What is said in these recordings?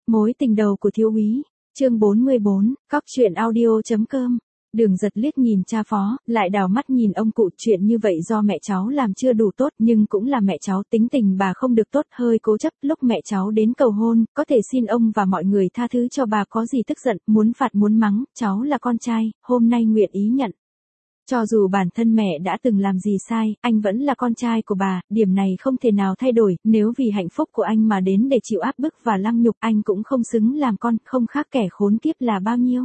Mối tình đầu của thiếu úy, chương 44, cóc truyện audio.com. Đường Giật liếc nhìn cha Phó, lại đảo mắt nhìn ông cụ. Chuyện như vậy do mẹ cháu làm chưa đủ tốt, nhưng cũng là mẹ cháu, tính tình bà không được tốt, hơi cố chấp. Lúc mẹ cháu đến cầu hôn, có thể xin ông và mọi người tha thứ cho bà, có gì tức giận, muốn phạt muốn mắng, cháu là con trai, hôm nay nguyện ý nhận. Cho dù bản thân mẹ đã từng làm gì sai, anh vẫn là con trai của bà, điểm này không thể nào thay đổi. Nếu vì hạnh phúc của anh mà đến để chịu áp bức và lăng nhục, anh cũng không xứng làm con, không khác kẻ khốn kiếp là bao nhiêu.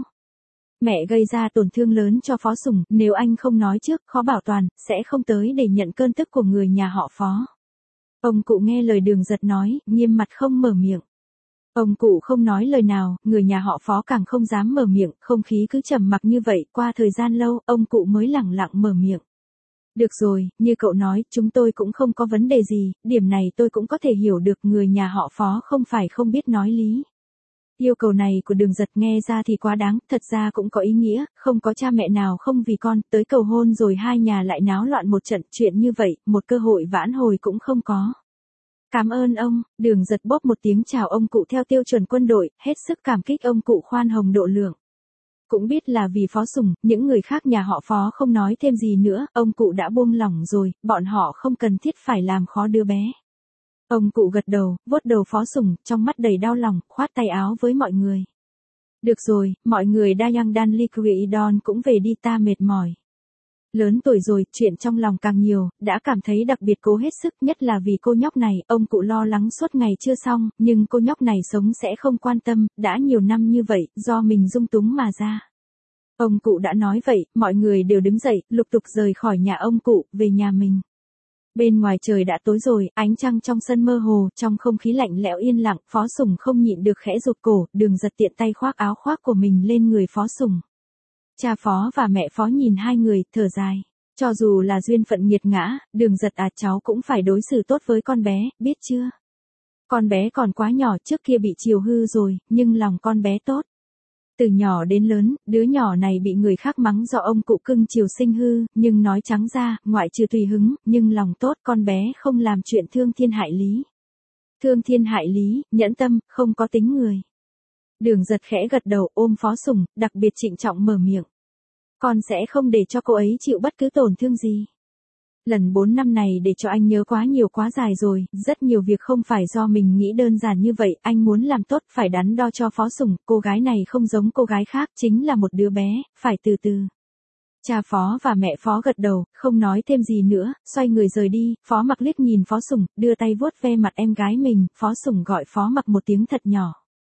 Mẹ gây ra tổn thương lớn cho Phó Sùng, nếu anh không nói trước, khó bảo toàn, sẽ không tới để nhận cơn tức của người nhà họ Phó. Ông cụ nghe lời Đường Giật nói, nghiêm mặt không mở miệng. Ông cụ không nói lời nào, người nhà họ Phó càng không dám mở miệng, không khí cứ trầm mặc như vậy. Qua thời gian lâu, ông cụ mới lẳng lặng mở miệng. Được rồi, như cậu nói, chúng tôi cũng không có vấn đề gì, điểm này tôi cũng có thể hiểu được. Người nhà họ Phó không phải không biết nói lý. Yêu cầu này của Đường Giật nghe ra thì quá đáng, thật ra cũng có ý nghĩa, không có cha mẹ nào không vì con, tới cầu hôn rồi hai nhà lại náo loạn một trận, chuyện như vậy, một cơ hội vãn hồi cũng không có. Cảm ơn ông. Đường Giật bóp một tiếng chào ông cụ theo tiêu chuẩn quân đội, hết sức cảm kích ông cụ khoan hồng độ lượng. Cũng biết là vì Phó Sùng, những người khác nhà họ Phó không nói thêm gì nữa, ông cụ đã buông lỏng rồi, bọn họ không cần thiết phải làm khó đứa bé. Ông cụ gật đầu, vuốt đầu Phó Sùng, trong mắt đầy đau lòng, khoát tay áo với mọi người. Được rồi, mọi người Dayang Dan Liquidon cũng về đi, ta mệt mỏi. Lớn tuổi rồi, chuyện trong lòng càng nhiều, đã cảm thấy đặc biệt cố hết sức, nhất là vì cô nhóc này. Ông cụ lo lắng suốt ngày chưa xong, nhưng cô nhóc này sống sẽ không quan tâm, đã nhiều năm như vậy, do mình dung túng mà ra. Ông cụ đã nói vậy, mọi người đều đứng dậy, lục tục rời khỏi nhà ông cụ, về nhà mình. Bên ngoài trời đã tối rồi, ánh trăng trong sân mơ hồ, trong không khí lạnh lẽo yên lặng, Phó Sùng không nhịn được khẽ rụt cổ. Đường Giật tiện tay khoác áo khoác của mình lên người Phó Sùng. Cha Phó và mẹ Phó nhìn hai người, thở dài. Cho dù là duyên phận nghiệt ngã, Đường Giật cháu cũng phải đối xử tốt với con bé, biết chưa? Con bé còn quá nhỏ, trước kia bị chiều hư rồi, nhưng lòng con bé tốt. Từ nhỏ đến lớn, đứa nhỏ này bị người khác mắng do ông cụ cưng chiều sinh hư, nhưng nói trắng ra, ngoại trừ tùy hứng, nhưng lòng tốt, con bé không làm chuyện thương thiên hại lý. Thương thiên hại lý, nhẫn tâm, không có tính người. Đường Giật khẽ gật đầu, ôm Phó Sùng, đặc biệt trịnh trọng mở miệng. Con sẽ không để cho cô ấy chịu bất cứ tổn thương gì. Lần 4 năm này để cho anh nhớ quá nhiều quá dài rồi, rất nhiều việc không phải do mình nghĩ đơn giản như vậy, anh muốn làm tốt, phải đắn đo cho Phó Sùng, cô gái này không giống cô gái khác, chính là một đứa bé, phải từ từ. Cha Phó và mẹ Phó gật đầu, không nói thêm gì nữa, xoay người rời đi. Phó Mặc liếc nhìn Phó Sùng, đưa tay vuốt ve mặt em gái mình. Phó Sùng gọi Phó Mặc một tiếng thật nhỏ.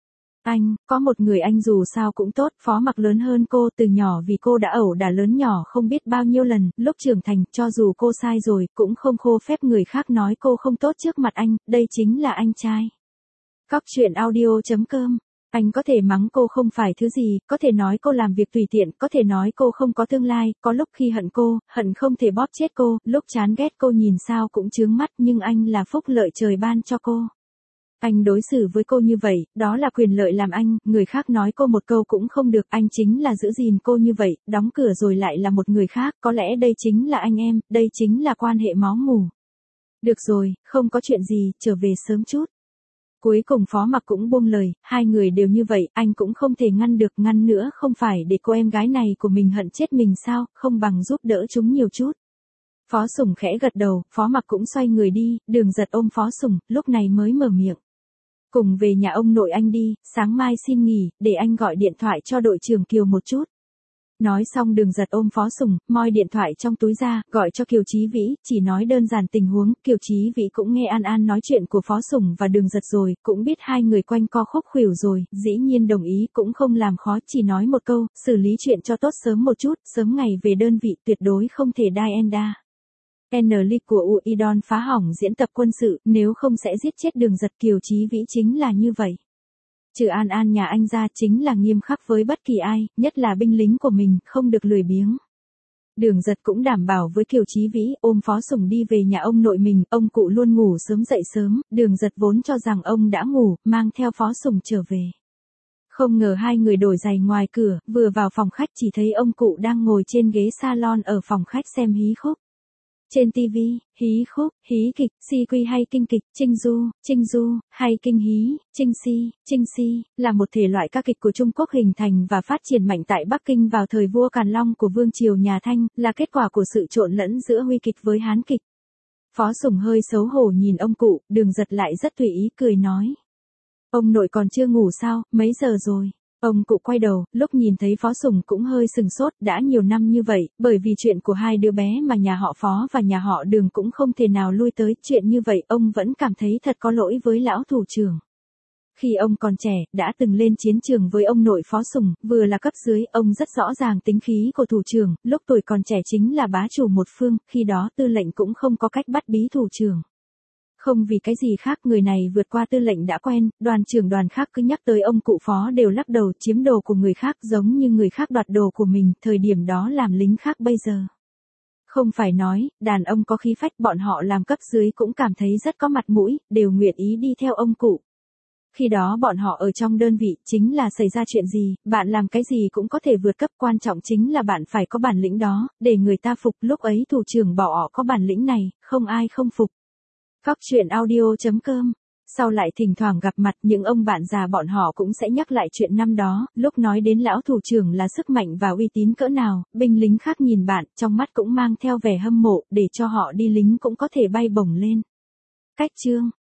Anh, có một người anh dù sao cũng tốt. Phó Mặc lớn hơn cô từ nhỏ, vì cô đã ẩu đả lớn nhỏ không biết bao nhiêu lần. Lúc trưởng thành, cho dù cô sai rồi, cũng không khô phép người khác nói cô không tốt trước mặt anh, đây chính là anh trai. Cóc truyện audio.com. Anh có thể mắng cô không phải thứ gì, có thể nói cô làm việc tùy tiện, có thể nói cô không có tương lai, có lúc khi hận cô, hận không thể bóp chết cô, lúc chán ghét cô nhìn sao cũng chướng mắt, nhưng anh là phúc lợi trời ban cho cô. Anh đối xử với cô như vậy, đó là quyền lợi làm anh, người khác nói cô một câu cũng không được, anh chính là giữ gìn cô như vậy, đóng cửa rồi lại là một người khác, có lẽ đây chính là anh em, đây chính là quan hệ máu mủ. Được rồi, không có chuyện gì, trở về sớm chút. Cuối cùng Phó Mặc cũng buông lời, hai người đều như vậy, anh cũng không thể ngăn được, ngăn nữa không phải để cô em gái này của mình hận chết mình sao, không bằng giúp đỡ chúng nhiều chút. Phó Sùng khẽ gật đầu, Phó Mặc cũng xoay người đi. Đường Giật ôm Phó Sùng, lúc này mới mở miệng. Cùng về nhà ông nội anh đi, sáng mai xin nghỉ, để anh gọi điện thoại cho đội trưởng Kiều một chút. Nói xong Đường Giật ôm Phó Sùng, moi điện thoại trong túi ra, gọi cho Kiều Chí Vĩ, chỉ nói đơn giản tình huống. Kiều Chí Vĩ cũng nghe An An nói chuyện của Phó Sùng và Đường Giật rồi, cũng biết hai người quanh co khúc khuỷu rồi, dĩ nhiên đồng ý, cũng không làm khó, chỉ nói một câu, xử lý chuyện cho tốt sớm một chút, sớm ngày về đơn vị, tuyệt đối không thể die enda. N-League của Uidon phá hỏng diễn tập quân sự, nếu không sẽ giết chết Đường Giật. Kiều Chí Vĩ chính là như vậy. Trừ An An nhà anh ra chính là nghiêm khắc với bất kỳ ai, nhất là binh lính của mình, không được lười biếng. Đường Giật cũng đảm bảo với Kiều Chí Vĩ, ôm Phó Sùng đi về nhà ông nội mình, ông cụ luôn ngủ sớm dậy sớm, Đường Giật vốn cho rằng ông đã ngủ, mang theo Phó Sùng trở về. Không ngờ hai người đổi giày ngoài cửa, vừa vào phòng khách chỉ thấy ông cụ đang ngồi trên ghế salon ở phòng khách xem hí khúc. Trên TV, hí khúc, hí kịch, si quy hay kinh kịch, trinh du, hay kinh hí, trinh si, là một thể loại ca kịch của Trung Quốc hình thành và phát triển mạnh tại Bắc Kinh vào thời vua Càn Long của Vương triều nhà Thanh, là kết quả của sự trộn lẫn giữa Huy kịch với Hán kịch. Phó Sùng hơi xấu hổ nhìn ông cụ, Đường Giật lại rất tùy ý cười nói. Ông nội còn chưa ngủ sao, mấy giờ rồi? Ông cụ quay đầu, lúc nhìn thấy Phó Sùng cũng hơi sừng sốt, đã nhiều năm như vậy, bởi vì chuyện của hai đứa bé mà nhà họ Phó và nhà họ Đường cũng không thể nào lui tới, chuyện như vậy ông vẫn cảm thấy thật có lỗi với lão thủ trưởng. Khi ông còn trẻ, đã từng lên chiến trường với ông nội Phó Sùng, vừa là cấp dưới, ông rất rõ ràng tính khí của thủ trưởng, lúc tuổi còn trẻ chính là bá chủ một phương, khi đó tư lệnh cũng không có cách bắt bí thủ trưởng. Không vì cái gì khác, người này vượt qua tư lệnh đã quen, đoàn trưởng đoàn khác cứ nhắc tới ông cụ Phó đều lắc đầu, chiếm đồ của người khác giống như người khác đoạt đồ của mình, thời điểm đó làm lính khác bây giờ. Không phải nói, đàn ông có khí phách, bọn họ làm cấp dưới cũng cảm thấy rất có mặt mũi, đều nguyện ý đi theo ông cụ. Khi đó bọn họ ở trong đơn vị, chính là xảy ra chuyện gì, bạn làm cái gì cũng có thể vượt cấp, quan trọng chính là bạn phải có bản lĩnh đó, để người ta phục, lúc ấy thủ trưởng bảo họ có bản lĩnh này, không ai không phục. Cóc truyện audio.com. Sau lại thỉnh thoảng gặp mặt, những ông bạn già bọn họ cũng sẽ nhắc lại chuyện năm đó, lúc nói đến lão thủ trưởng là sức mạnh và uy tín cỡ nào, binh lính khác nhìn bạn, trong mắt cũng mang theo vẻ hâm mộ, để cho họ đi lính cũng có thể bay bổng lên. Cách chương